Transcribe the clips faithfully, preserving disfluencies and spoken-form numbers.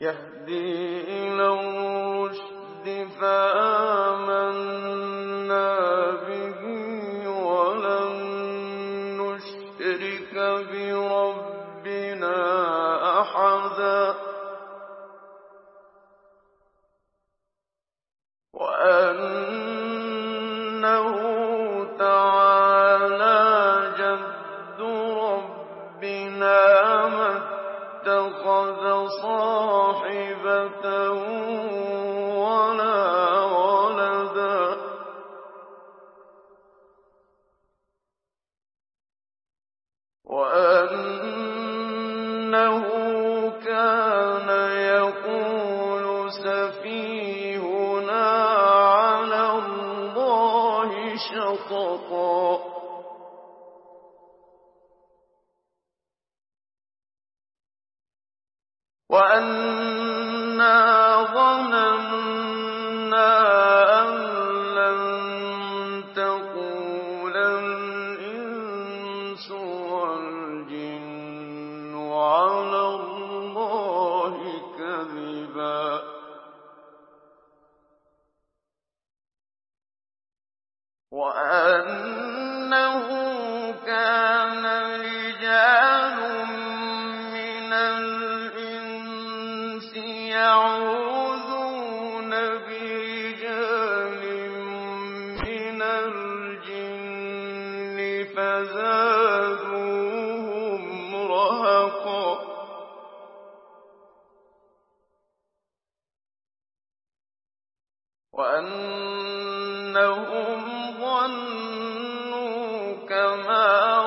يهدي إلى الرشد فآمنا به ولن نشرك بربنا أحدا وأنه تعالى جد ربنا ما اتخذ صاحبة ولا ولدا وأنه كان يقول سفيهنا على الله شططا وأنا ظننا أن لن تقول الإنس والجن على الله كذبا وأنه كان رجال من الإنس يعوذون برجال من الجن فزادوهم رهقا وأنهم ظنوا كما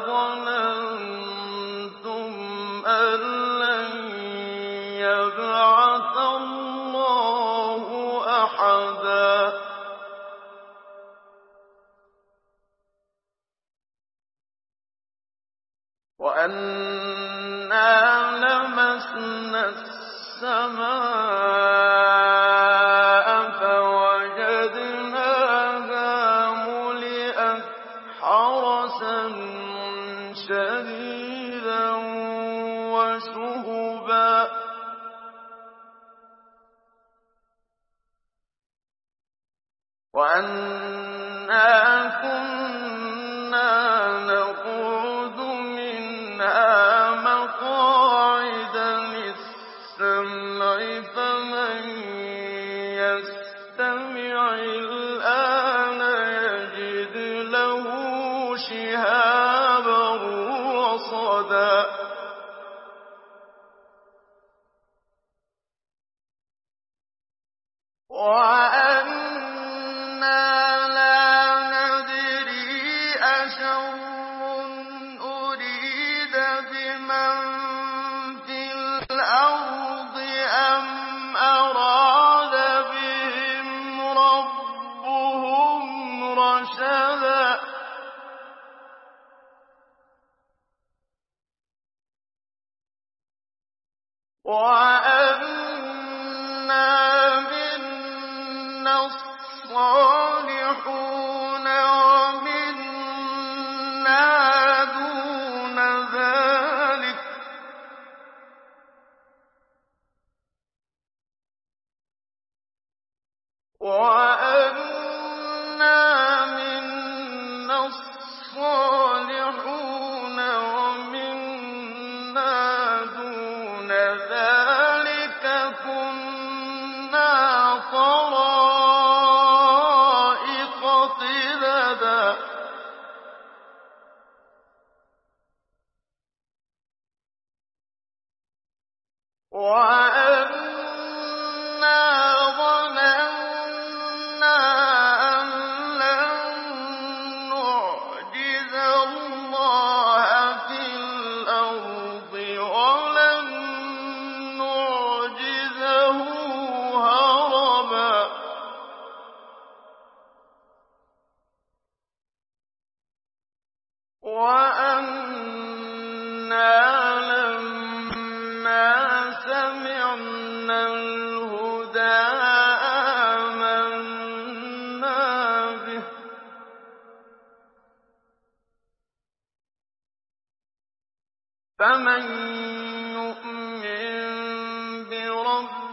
ظننتم أن لن يبعث الله أحدا وأنا لمسنا السماء فوجدناها ملئت حرسا شديدا وشهبا وأنا كنا نقعد منها مقاعد للسمع فمن يستمع الآن يجد له شهابا رصدا وأنا لا ندري أشر أريد بمن في الأرض أم أراد بهم ربهم رشدا وأنا منا الصالحون ومنا دون ذلك وأنا منا الصالحون ومنا دون ذلك كنا طرائق قددا وأنا ظننا أن لن نعجز الله في الأرض ولن نعجزه هربا وأنا لما سمعنا الهدى آمنا به فمن يؤمن بربه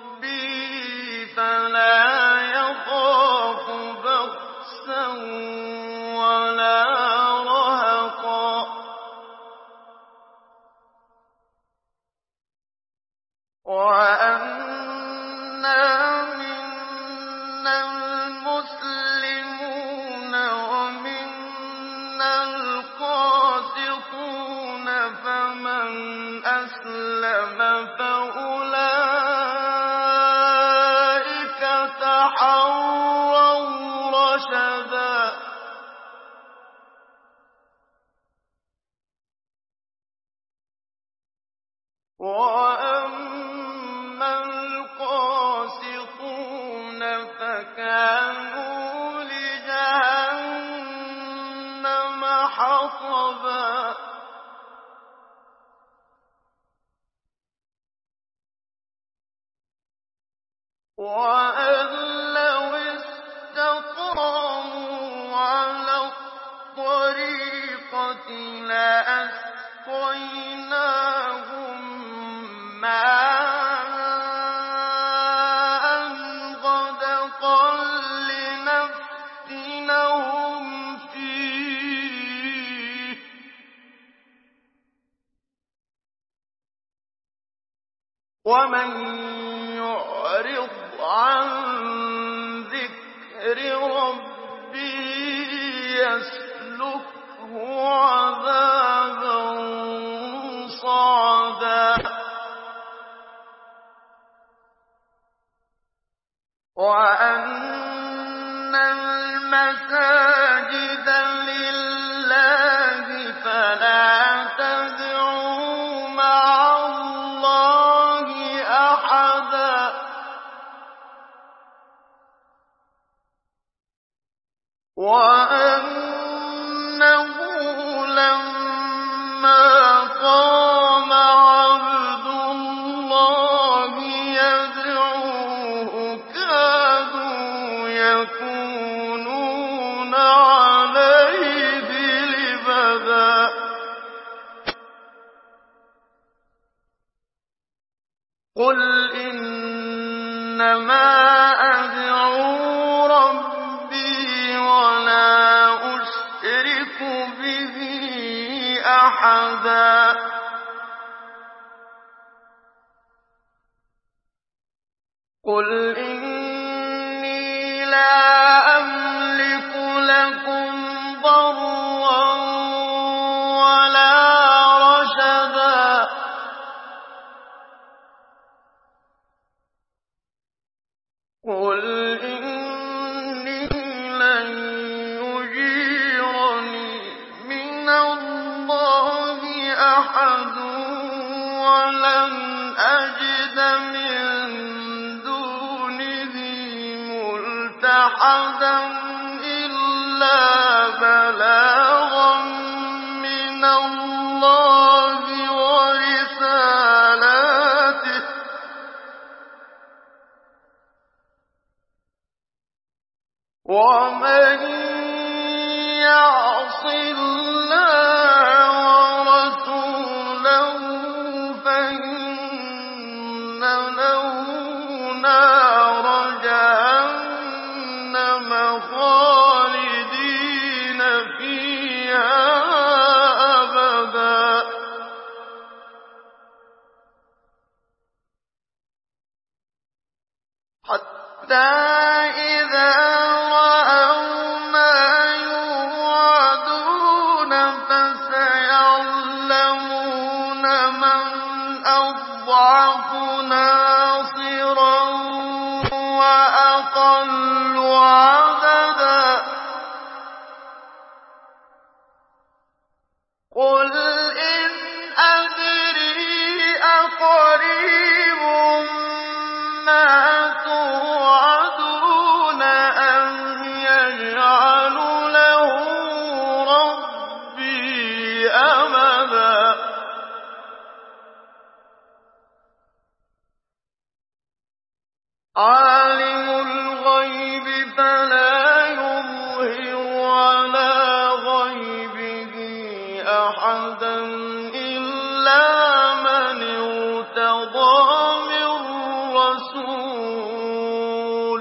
وَأَمَّا الْقَاسِطُونَ فَكَانُوا لِجَهَنَّمَ حَطَبًا وَأَن لَّوْ اسْتَقَامُوا عَلَى الطَّرِيقَةِ لَأَسْقَيْنَاهُم مَّاءً غَدَقًا لِّنَفْتِنَهُمْ فِيهِ ۚ وَمَن يُعْرِضْ عَن ذِكْرِ رَبِّهِ يَسْلُكْهُ عَذَابًا صَعَدًا وَأَنَّ الْمَسَاجِدَ لِلَّهِ فَلَا تَدْعُوا مَعَ اللَّهِ أَحَدًا ۚ وَأَنَّهُ لَمَّا قَامَ عَبْدُ اللَّهِ يَدْعُوهُ كَادُوا يَكُونُونَ عَلَيْهِ لِبَدًا قُلْ إِنَّمَا أَدْعُو رَبِّي وَلَا أُشْرِكُ بِهِ أَحَدًا قُلْ إِنِّي لَا أَمْلِكُ لَكُمْ ضَرًّا وَلَا رَشَدًا قُلْ إِنِّي لَن يُجِيرَنِي مِنَ اللَّهِ أَحَدٌ وَلَنْ أَجِدَ مِن دُونِهِ مُلْتَحَدًا إِلَّا بَلَاغًا مِّنَ اللَّهِ وَرِسَالَاتِهِ ۚ وَمَن يَعْصِ اللَّهَ وَرَسُولَهُ فَإِنَّ لَهُ نَارَ جَهَنَّمَ خَالِدِينَ فِيهَا أَبَدًا حَتَّىٰ إِذَا رَأَوْا مَا يُوعَدُونَ فَسَيَعْلَمُونَ مَنْ أَضْعَفُ نَاصِرًا وَأَقَلُّ عَدَدًا قُلْ إِنْ أَدْرِي أَقَرِيبٌ مَّا تُوعَدُونَ أَمْ يَجْعَلُ لَهُ رَبِّي أَمَدًا عَالِمُ الْغَيْبِ فَلَا يُظْهِرُ عَلَىٰ غَيْبِهِ أَحَدًا إِلَّا مَنِ ارْتَضَىٰ مِن رَّسُولٍ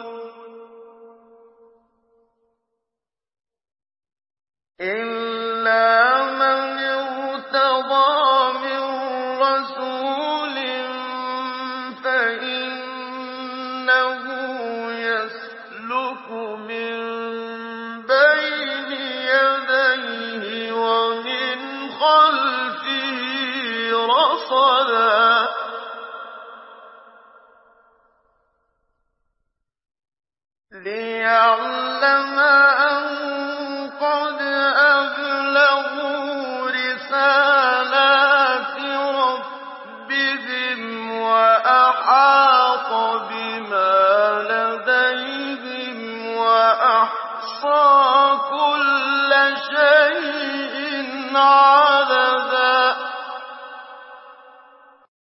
إِلَّا مَنِ ارْتَضَىٰ مِن رَّسُولٍ فَإِنَّهُ يَسْلُكُ مِن بَيْنِ يَدَيْهِ وَمِنْ خَلْفِهِ رَصَدًا لِّيَعْلَمَ أَن قَدْ أَبْلَغُوا رِسَالَاتِ رَبِّهِمْ أَحَاطَ بِمَا لَدَيْهِمْ وَأَحْصَىٰ كُلَّ شَيْءٍ عَدَدًا